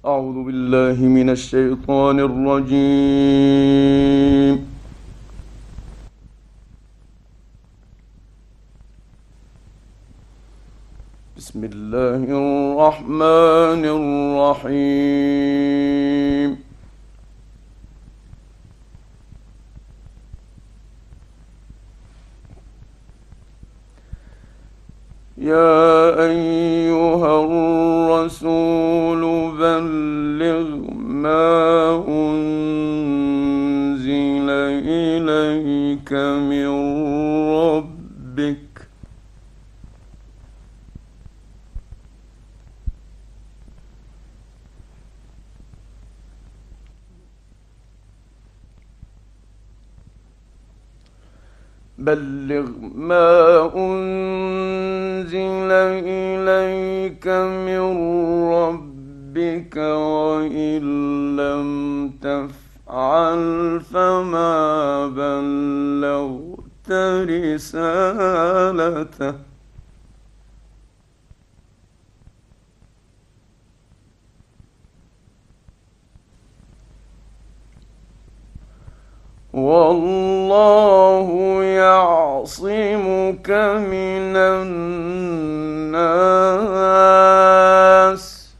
أعوذ بالله من الشيطان الرجيم. بسم الله الرحمن الرحيم. يا أيها الرسول بلغ ما أنزل إليك من ربك بلغ ما أنزل إليك من ربك وإن لم تفعل فما بلغت رسالته والله يعصمك من الناس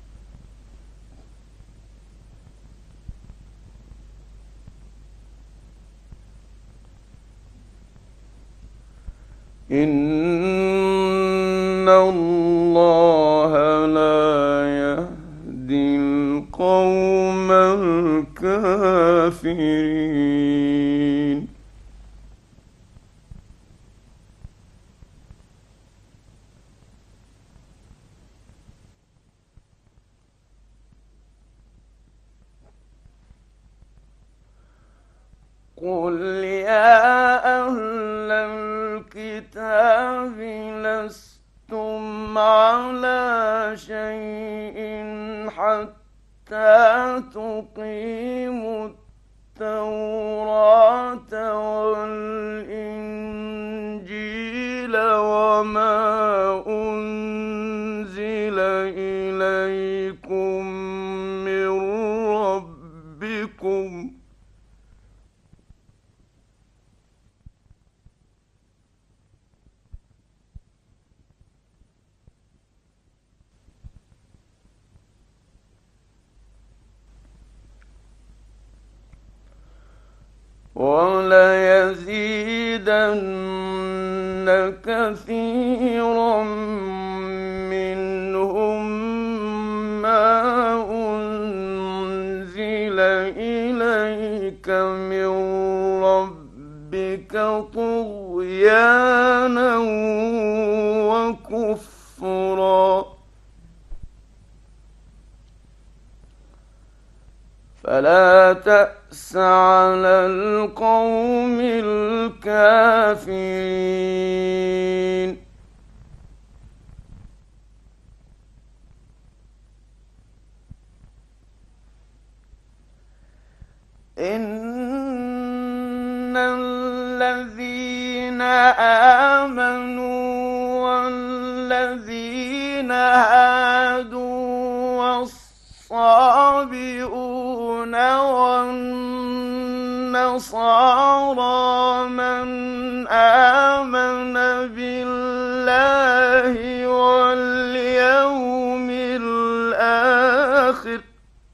إن الله لا يهدي القوم الكافرين. قل يا أهل الكتاب لستم على شيء حتى تقيموا التوراة والإنجيل وما أنزل إليكم من ربكم وليزيدن كثيرا منهم ما أنزل إليك من ربك طغيانا وكفرا فلا تأس على القوم الكافرين. إن الذين آمنوا والذين هادوا والصابئون والنصارى من آمن بالله واليوم الآخر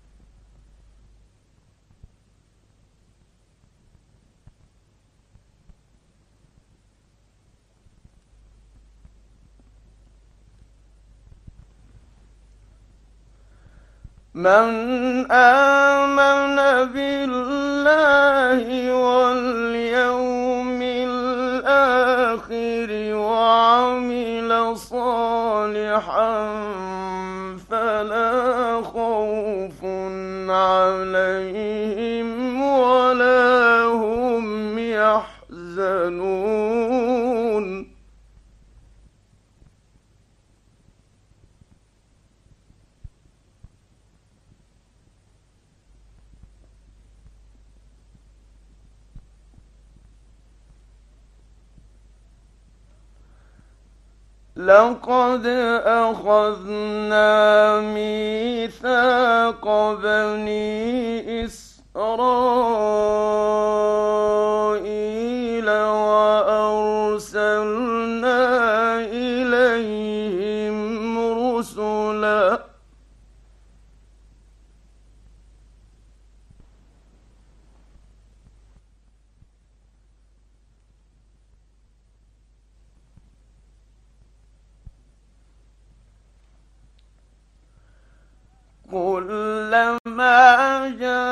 وعمل صالحا فلا خوف عليهم ولا هم يحزنون. لقد أخذنا ميثاق ميثاق بني إسرائيل وأرسلنا إليهم رسلا كلما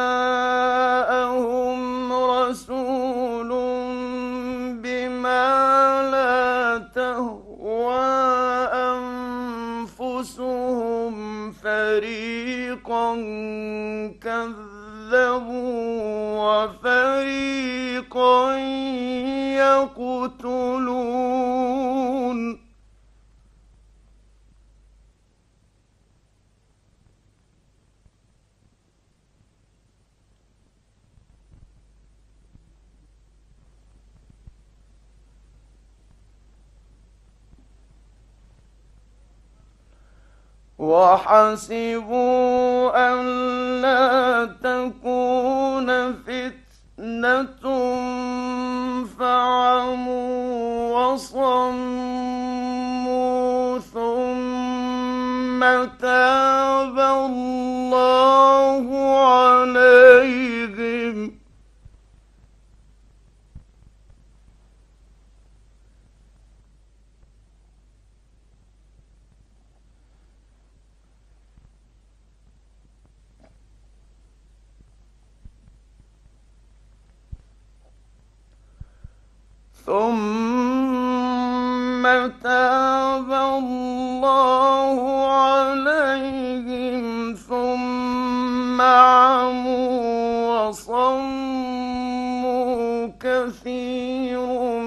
جاءهم رسول بما لا تهوى أنفسهم فريقا كذبوا وفريقا يقتلون وحسبوا ألا تكون فتنة فعموا وصموا ثم تاب الله عليهم ثم تاب الله عليهم ثم عموا وصموا كثير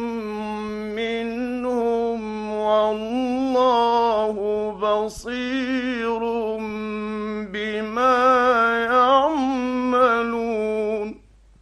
منهم والله بصير بما يعملون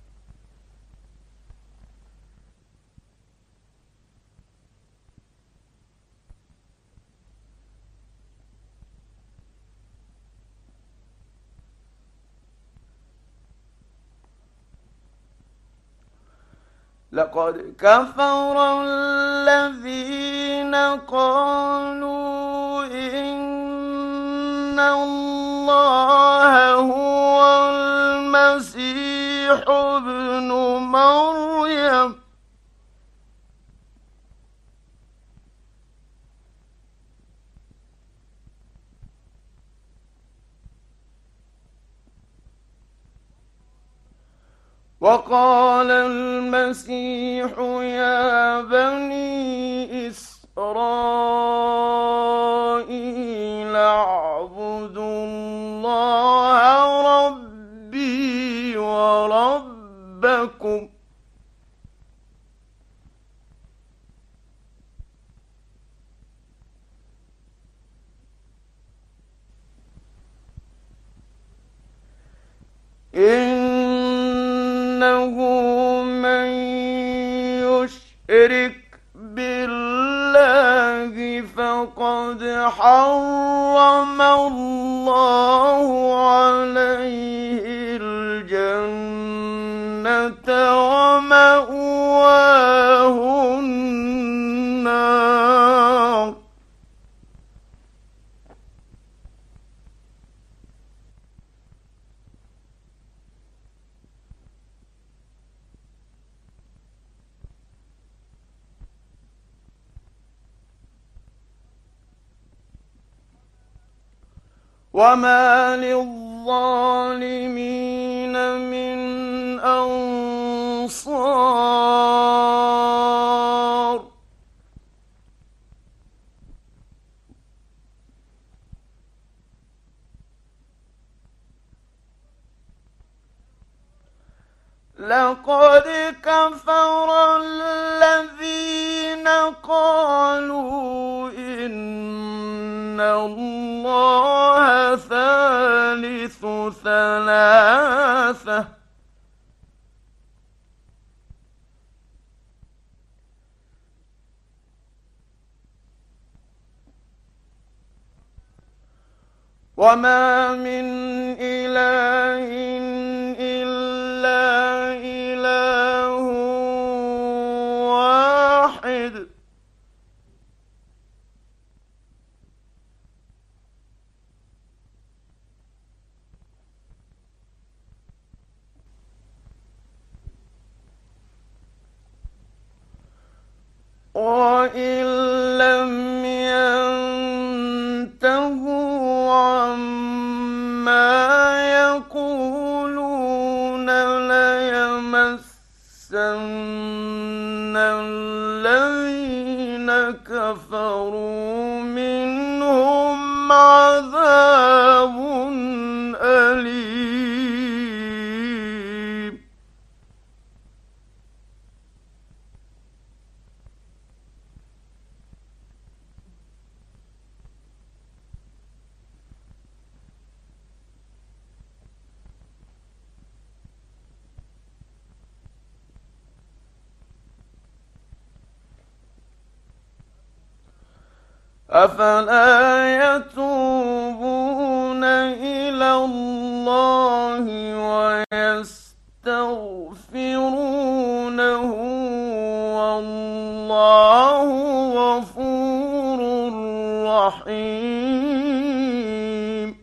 لقد كفر الذين قالوا إن الله هو المسيح ابن مريم وقال المسيح يا بني إسرائيل اعبدوا الله ربي وربكم إنه من يشرك بالله فقد حرم الله عليه الجنة ومأواه النار وما للظالمين من أنصار لقد كفر الذين قالوا إن الله ثالث ثلاثة وما من إله إلا إله واحد. وإن لم ينتهوا عما يقولون ليمسن الذين كفروا منهم عذاب أليم. أفلا يتوبون إلى الله ويستغفرونه والله غفور رحيم.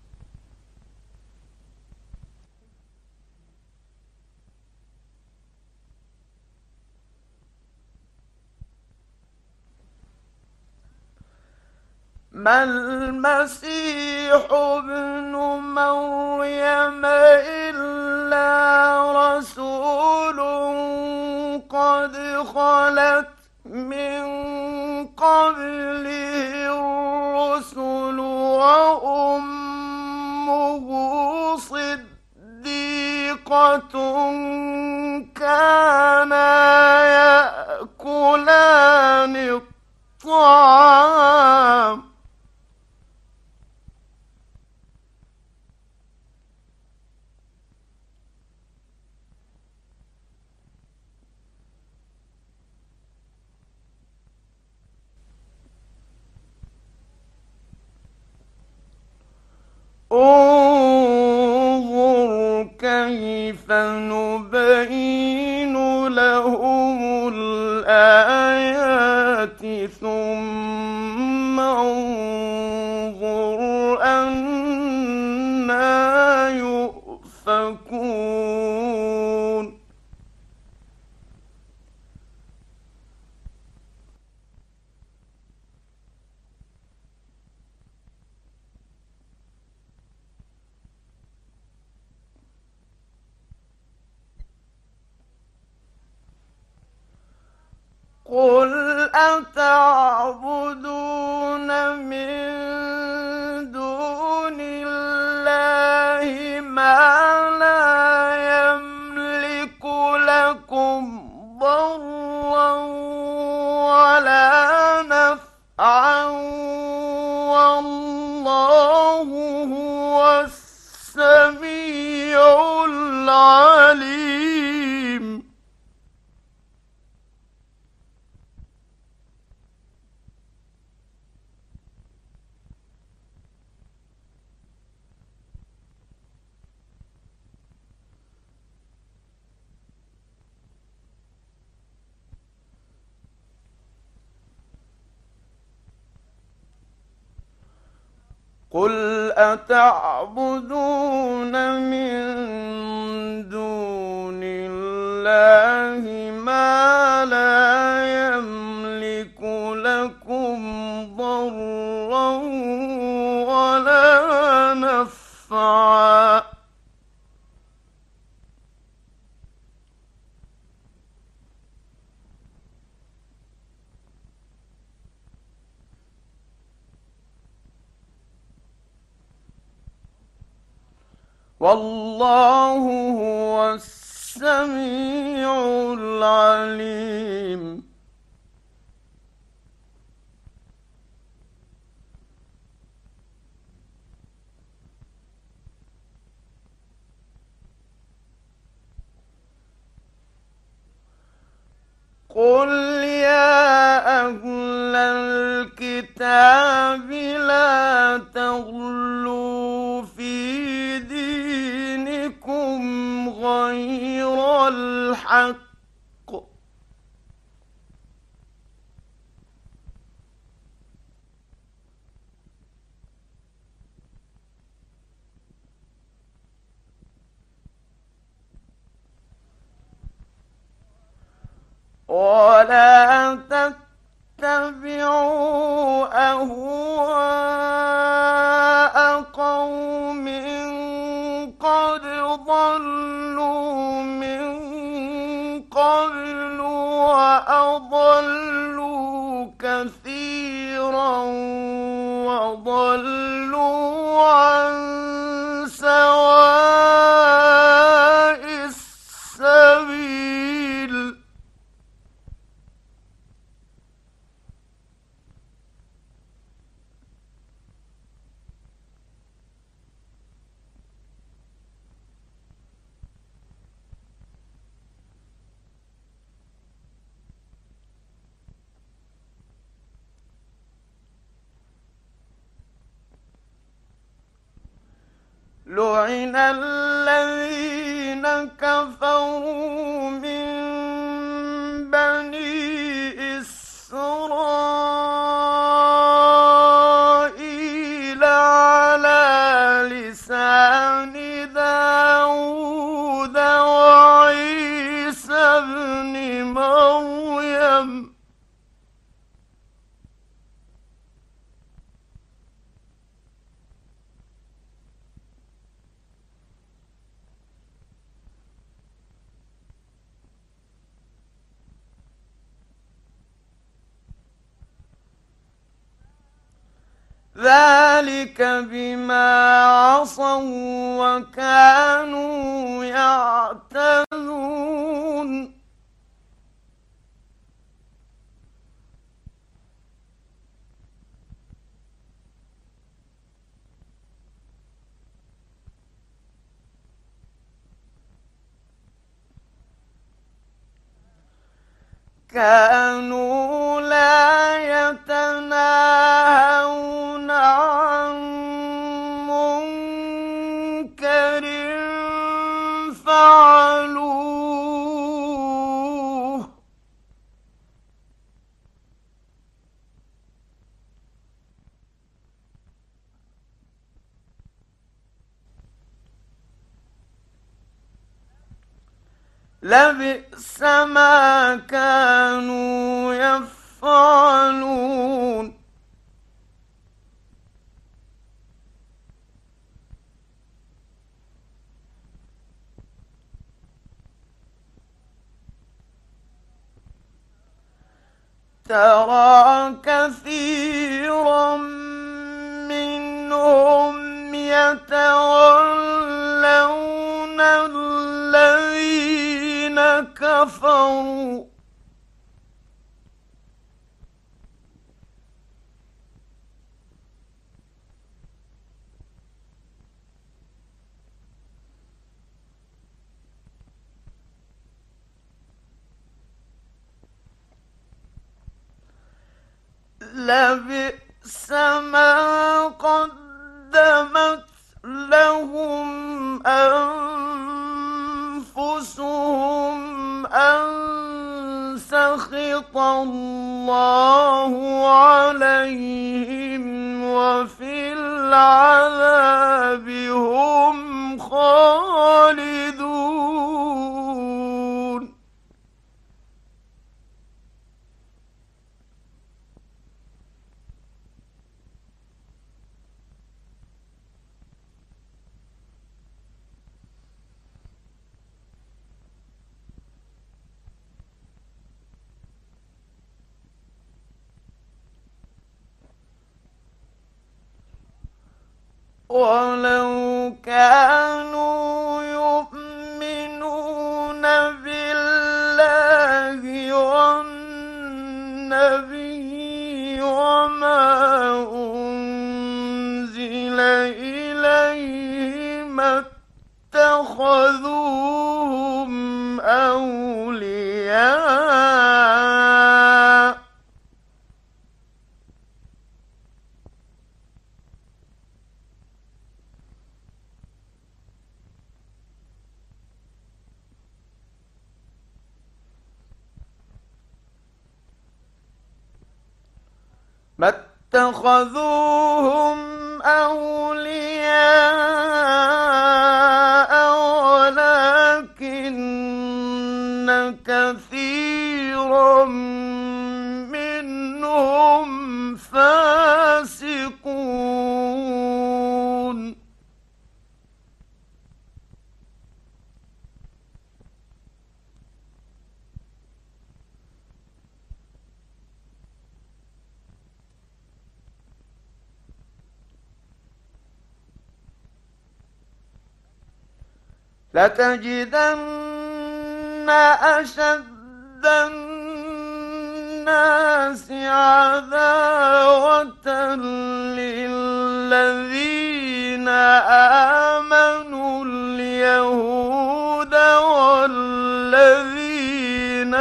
ما المسيح ابن مريم إلا رسول قد خلت من قبله الرسل وأمه صديقة كانا يأكلان الطعام. انظر كيف نبين لهم الآيات ثم انظر أنى يؤفكون. قل أتعبدون من دون الله ما لا يملك لكم ضرا ولا نفعا والله هو السميع العليم. قل أتعبدون من دون الله ما لا يملك لكم ضرا ولا نفعا والله هو السميع العليم. قل يا أهل الكتاب لا تغلوا بالحق ولا تتبعوا أهواء قوم قد ضلوا من قبل وأضلوا كثيرا وضلوا عن سواء السبيل لعن الذين كفروا من بني إسرائيل على لسان داود وعيسى ابن مريم ذلك بما عصوا وكانوا يعتدون كانوا لا يتناهون عن منكر فعلوه لبئس ما كانوا يفعلون ترى كثيرا منهم يتولون الذين كفروا لبئس ما قدمت لهم أنفسهم أن سخط الله عليهم وفي العذاب هم خالدون ولو كانوا يؤمنون بالله والنبي وما أنزل إليه ما اتخذوهم أولياء ما اتخذوهم أولياء ولكن كثيرا منهم فاسقون. لتجدن أشد الناس عداوة للذين آمنوا اليهود والذين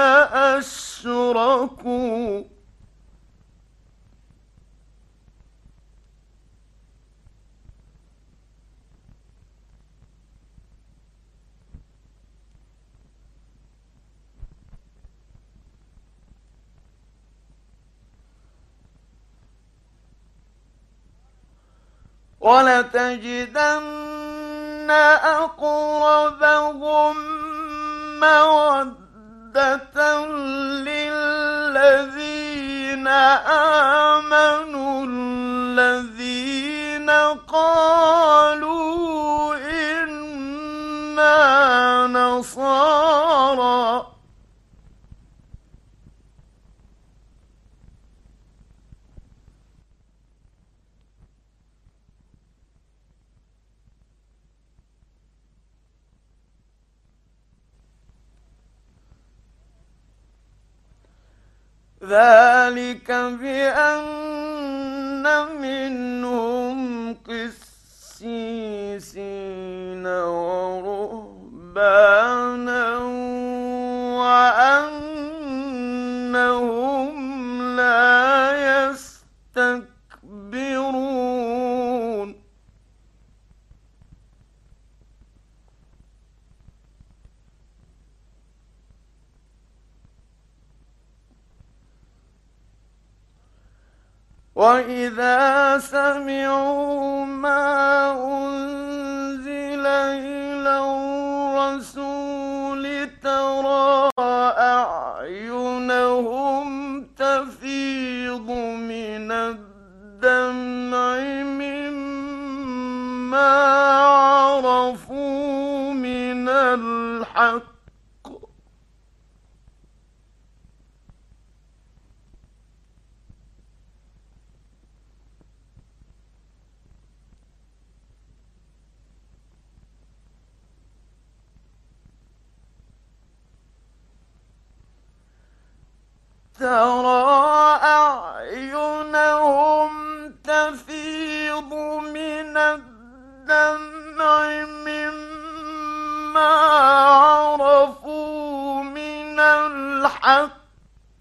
أشركوا. ولتجدن أقربهم مودة للذين آمنوا الذين قالوا إنا نصارى. ذلك بأن منهم قسيسين ورهبانا وأنهم لا يستكبرون. وإذا سمعوا ما أنزل إلى الرسول ترى أعينهم تفيض من الدمع مما عرفوا من الحق ترى أعينهم تفيض من الدمع مما عرفوا من الحق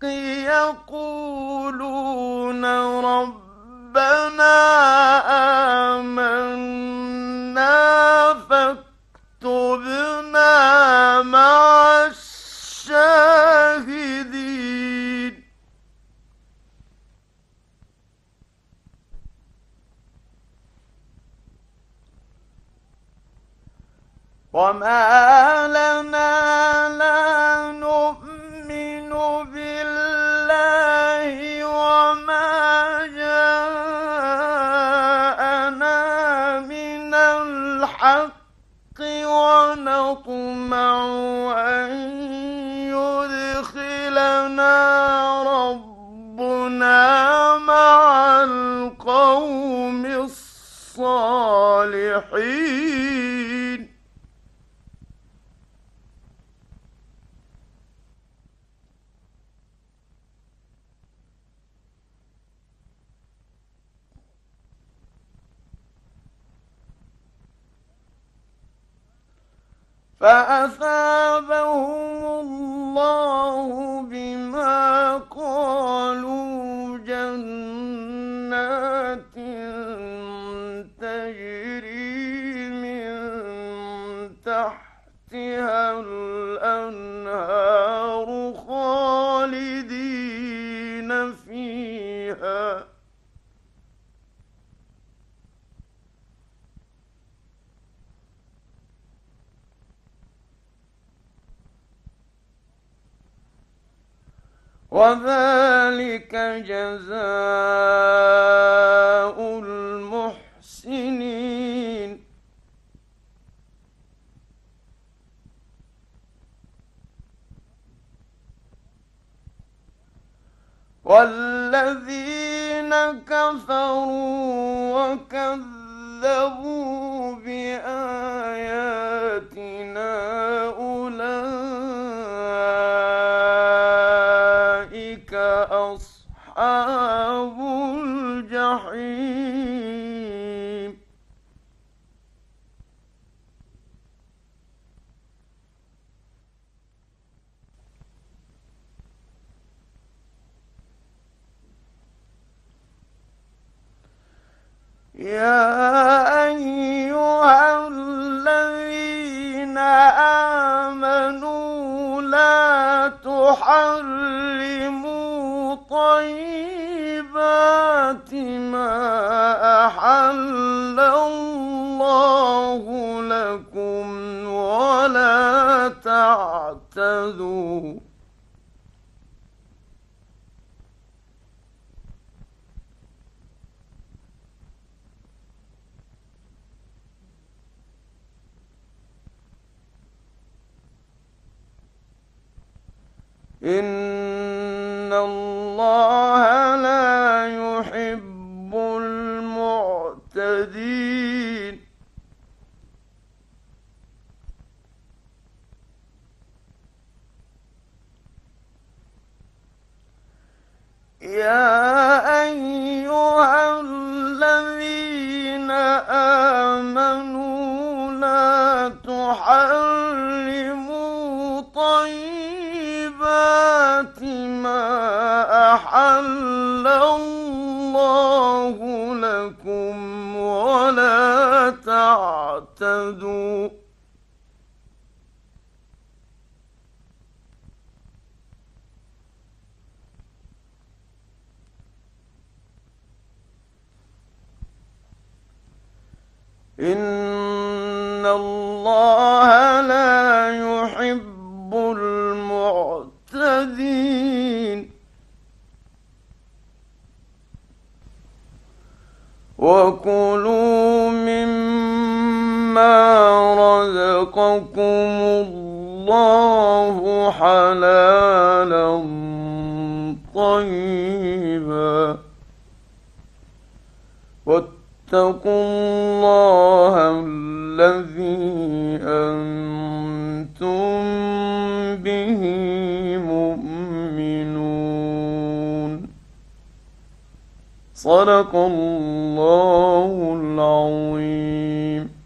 يقولون ربنا آمنا فاكتبنا مع الشاهدين. وما لنا لا نؤمن بالله وما جاءنا من الحق ونطمع أن يدخلنا ربنا مع القوم الصالحين. فأثابهم الله بما قالوا جنات تجري من تحتها الأنهار خالدين فيها وذلك جزاء المحسنين. والذين كفروا وكذبوا بآياتنا أولئك أصحاب الجحيم. يا أيها الذين آمنوا لا تحرموا طيبات ما أحل الله لكم ولا تعتدوا. إن الله لا يحب المعتدين. يا أيها الذين آمنوا لا تحرموا طيبات ما أحل الله لكم ولا تعتدوا. إن الله لا يحب المعتدين. وكلوا مما رزقكم الله حلالا طيبا واتقوا الله الذي أنتم به مؤمنون. صدق الله العظيم.